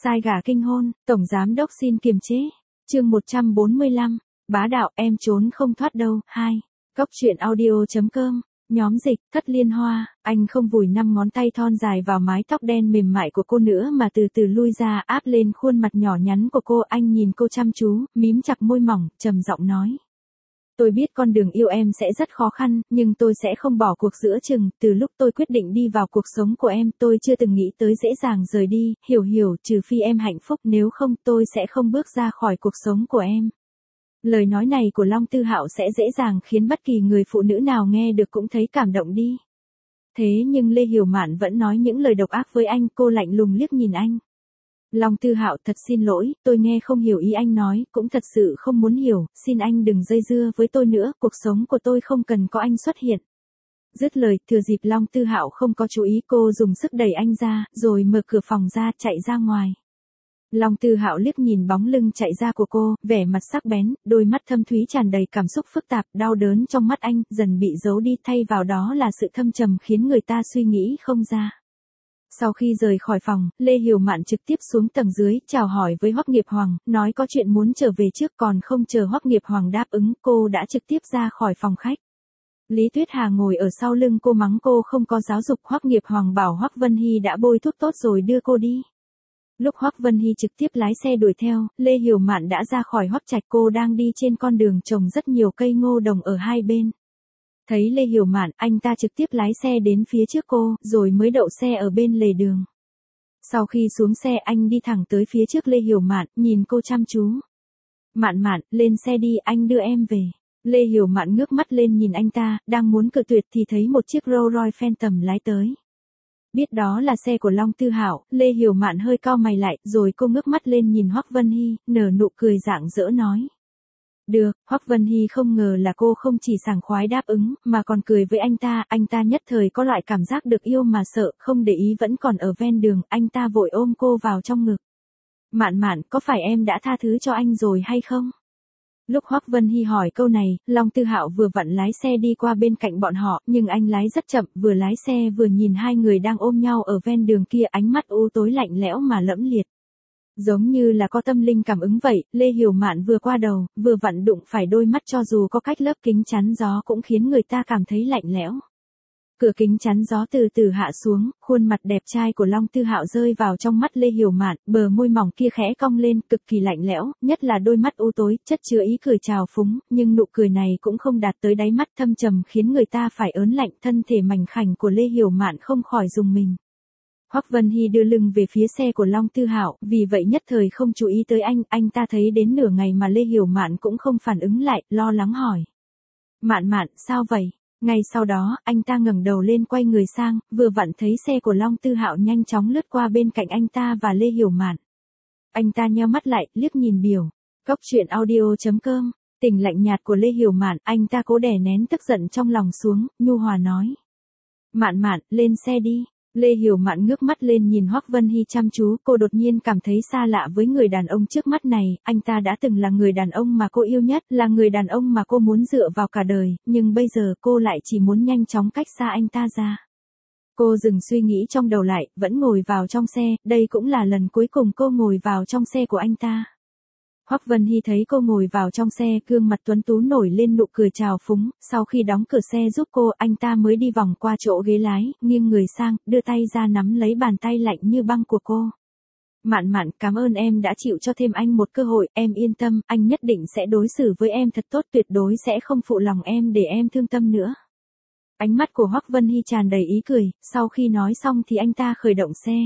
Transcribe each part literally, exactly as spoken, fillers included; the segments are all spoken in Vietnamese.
Sai gà kinh hôn, tổng giám đốc xin kiềm chế. Chương một trăm bốn mươi lăm, bá đạo em trốn không thoát đâu. Hai. Cốc truyện audio.com. Nhóm dịch, Thất Liên Hoa, anh không vùi năm ngón tay thon dài vào mái tóc đen mềm mại của cô nữa mà từ từ lui ra áp lên khuôn mặt nhỏ nhắn của cô. Anh nhìn cô chăm chú, mím chặt môi mỏng, trầm giọng nói. Tôi biết con đường yêu em sẽ rất khó khăn, nhưng tôi sẽ không bỏ cuộc giữa chừng. Từ lúc tôi quyết định đi vào cuộc sống của em, tôi chưa từng nghĩ tới dễ dàng rời đi. Hiểu hiểu, trừ phi em hạnh phúc, nếu không tôi sẽ không bước ra khỏi cuộc sống của em. Lời nói này của Long Tư Hạo sẽ dễ dàng khiến bất kỳ người phụ nữ nào nghe được cũng thấy cảm động đi. Thế nhưng Lê Hiểu Mạn vẫn nói những lời độc ác với anh. Cô lạnh lùng liếc nhìn anh. Long Tư Hạo, thật xin lỗi, tôi nghe không hiểu ý anh nói, cũng thật sự không muốn hiểu, xin anh đừng dây dưa với tôi nữa, cuộc sống của tôi không cần có anh xuất hiện. Dứt lời, thừa dịp Long Tư Hạo không có chú ý, cô dùng sức đẩy anh ra, rồi mở cửa phòng ra, chạy ra ngoài. Long Tư Hạo liếc nhìn bóng lưng chạy ra của cô, vẻ mặt sắc bén, đôi mắt thâm thúy tràn đầy cảm xúc phức tạp, đau đớn trong mắt anh dần bị giấu đi, thay vào đó là sự thâm trầm khiến người ta suy nghĩ không ra. Sau khi rời khỏi phòng, Lê Hiểu Mạn trực tiếp xuống tầng dưới, chào hỏi với Hoắc Nghiệp Hoàng, nói có chuyện muốn trở về trước, còn không chờ Hoắc Nghiệp Hoàng đáp ứng, cô đã trực tiếp ra khỏi phòng khách. Lý Tuyết Hà ngồi ở sau lưng cô mắng cô không có giáo dục. Hoắc Nghiệp Hoàng bảo Hoắc Vân Hy đã bôi thuốc tốt rồi đưa cô đi. Lúc Hoắc Vân Hy trực tiếp lái xe đuổi theo, Lê Hiểu Mạn đã ra khỏi Hoắc Trạch, cô đang đi trên con đường trồng rất nhiều cây ngô đồng ở hai bên. Thấy Lê Hiểu Mạn, anh ta trực tiếp lái xe đến phía trước cô, rồi mới đậu xe ở bên lề đường. Sau khi xuống xe anh đi thẳng tới phía trước Lê Hiểu Mạn, nhìn cô chăm chú. Mạn Mạn, lên xe đi, anh đưa em về. Lê Hiểu Mạn ngước mắt lên nhìn anh ta, đang muốn cự tuyệt thì thấy một chiếc Rolls Royce Phantom lái tới. Biết đó là xe của Long Tư Hạo, Lê Hiểu Mạn hơi cau mày lại, rồi cô ngước mắt lên nhìn Hoắc Vân Hy, nở nụ cười rạng rỡ nói. Được, Hoắc Vân Hy không ngờ là cô không chỉ sảng khoái đáp ứng, mà còn cười với anh ta, anh ta nhất thời có loại cảm giác được yêu mà sợ, không để ý vẫn còn ở ven đường, anh ta vội ôm cô vào trong ngực. Mạn Mạn, có phải em đã tha thứ cho anh rồi hay không? Lúc Hoắc Vân Hy hỏi câu này, Long Tư Hạo vừa vặn lái xe đi qua bên cạnh bọn họ, nhưng anh lái rất chậm, vừa lái xe vừa nhìn hai người đang ôm nhau ở ven đường kia, ánh mắt u tối lạnh lẽo mà lẫm liệt. Giống như là có tâm linh cảm ứng vậy, Lê Hiểu Mạn vừa qua đầu, vừa vặn đụng phải đôi mắt, cho dù có cách lớp kính chắn gió cũng khiến người ta cảm thấy lạnh lẽo. Cửa kính chắn gió từ từ hạ xuống, khuôn mặt đẹp trai của Long Tư Hạo rơi vào trong mắt Lê Hiểu Mạn, bờ môi mỏng kia khẽ cong lên, cực kỳ lạnh lẽo, nhất là đôi mắt u tối, chất chứa ý cười trào phúng, nhưng nụ cười này cũng không đạt tới đáy mắt, thâm trầm khiến người ta phải ớn lạnh. Thân thể mảnh khảnh của Lê Hiểu Mạn không khỏi rùng mình. Hoắc Vân Hy đưa lưng về phía xe của Long Tư Hạo, vì vậy nhất thời không chú ý tới anh, anh ta thấy đến nửa ngày mà Lê Hiểu Mạn cũng không phản ứng lại, lo lắng hỏi. Mạn Mạn, sao vậy? Ngay sau đó, anh ta ngẩng đầu lên quay người sang, vừa vặn thấy xe của Long Tư Hạo nhanh chóng lướt qua bên cạnh anh ta và Lê Hiểu Mạn. Anh ta nheo mắt lại, liếc nhìn biểu. Cốc truyện audio.com. Tình lạnh nhạt của Lê Hiểu Mạn, anh ta cố đè nén tức giận trong lòng xuống, nhu hòa nói. Mạn Mạn, lên xe đi. Lê Hiểu Mạn ngước mắt lên nhìn Hoắc Vân Hy chăm chú, cô đột nhiên cảm thấy xa lạ với người đàn ông trước mắt này, anh ta đã từng là người đàn ông mà cô yêu nhất, là người đàn ông mà cô muốn dựa vào cả đời, nhưng bây giờ cô lại chỉ muốn nhanh chóng cách xa anh ta ra. Cô dừng suy nghĩ trong đầu lại, vẫn ngồi vào trong xe, đây cũng là lần cuối cùng cô ngồi vào trong xe của anh ta. Hoắc Vân Hy thấy cô ngồi vào trong xe, gương mặt tuấn tú nổi lên nụ cười trào phúng, sau khi đóng cửa xe giúp cô, anh ta mới đi vòng qua chỗ ghế lái, nghiêng người sang, đưa tay ra nắm lấy bàn tay lạnh như băng của cô. Mạn Mạn, cảm ơn em đã chịu cho thêm anh một cơ hội, em yên tâm, anh nhất định sẽ đối xử với em thật tốt, tuyệt đối sẽ không phụ lòng em để em thương tâm nữa. Ánh mắt của Hoắc Vân Hy tràn đầy ý cười, sau khi nói xong thì anh ta khởi động xe.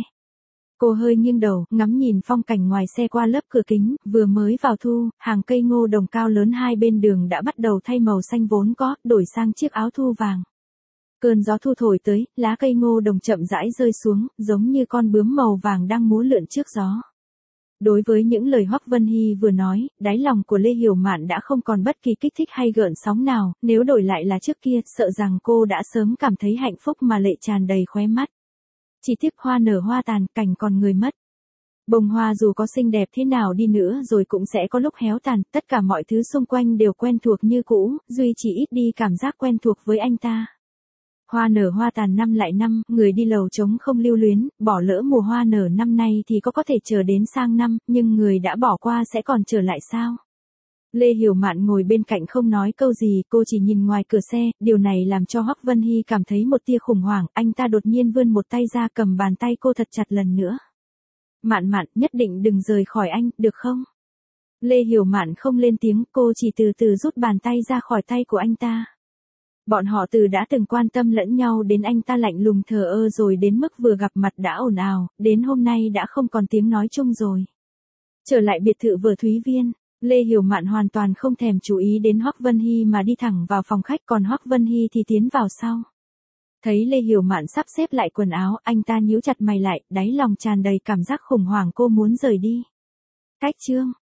Cô hơi nghiêng đầu, ngắm nhìn phong cảnh ngoài xe qua lớp cửa kính, vừa mới vào thu, hàng cây ngô đồng cao lớn hai bên đường đã bắt đầu thay màu xanh vốn có, đổi sang chiếc áo thu vàng. Cơn gió thu thổi tới, lá cây ngô đồng chậm rãi rơi xuống, giống như con bướm màu vàng đang múa lượn trước gió. Đối với những lời Hoắc Vân Hy vừa nói, đáy lòng của Lê Hiểu Mạn đã không còn bất kỳ kích thích hay gợn sóng nào, nếu đổi lại là trước kia, sợ rằng cô đã sớm cảm thấy hạnh phúc mà lệ tràn đầy khóe mắt. Chỉ tiếc hoa nở hoa tàn, cảnh còn người mất. Bông hoa dù có xinh đẹp thế nào đi nữa rồi cũng sẽ có lúc héo tàn, tất cả mọi thứ xung quanh đều quen thuộc như cũ, duy chỉ ít đi cảm giác quen thuộc với anh ta. Hoa nở hoa tàn năm lại năm, người đi lầu trống không lưu luyến, bỏ lỡ mùa hoa nở năm nay thì có có thể chờ đến sang năm, nhưng người đã bỏ qua sẽ còn trở lại sao? Lê Hiểu Mạn ngồi bên cạnh không nói câu gì, cô chỉ nhìn ngoài cửa xe, điều này làm cho Hoắc Vân Hy cảm thấy một tia khủng hoảng, anh ta đột nhiên vươn một tay ra cầm bàn tay cô thật chặt lần nữa. Mạn Mạn, nhất định đừng rời khỏi anh, được không? Lê Hiểu Mạn không lên tiếng, cô chỉ từ từ rút bàn tay ra khỏi tay của anh ta. Bọn họ từ đã từng quan tâm lẫn nhau đến anh ta lạnh lùng thờ ơ rồi đến mức vừa gặp mặt đã ồn ào, đến hôm nay đã không còn tiếng nói chung rồi. Trở lại biệt thự Vở Thúy Viên, Lê Hiểu Mạn hoàn toàn không thèm chú ý đến Hoắc Vân Hy mà đi thẳng vào phòng khách, còn Hoắc Vân Hy thì tiến vào sau. Thấy Lê Hiểu Mạn sắp xếp lại quần áo, anh ta nhíu chặt mày lại, đáy lòng tràn đầy cảm giác khủng hoảng, cô muốn rời đi. Cách chương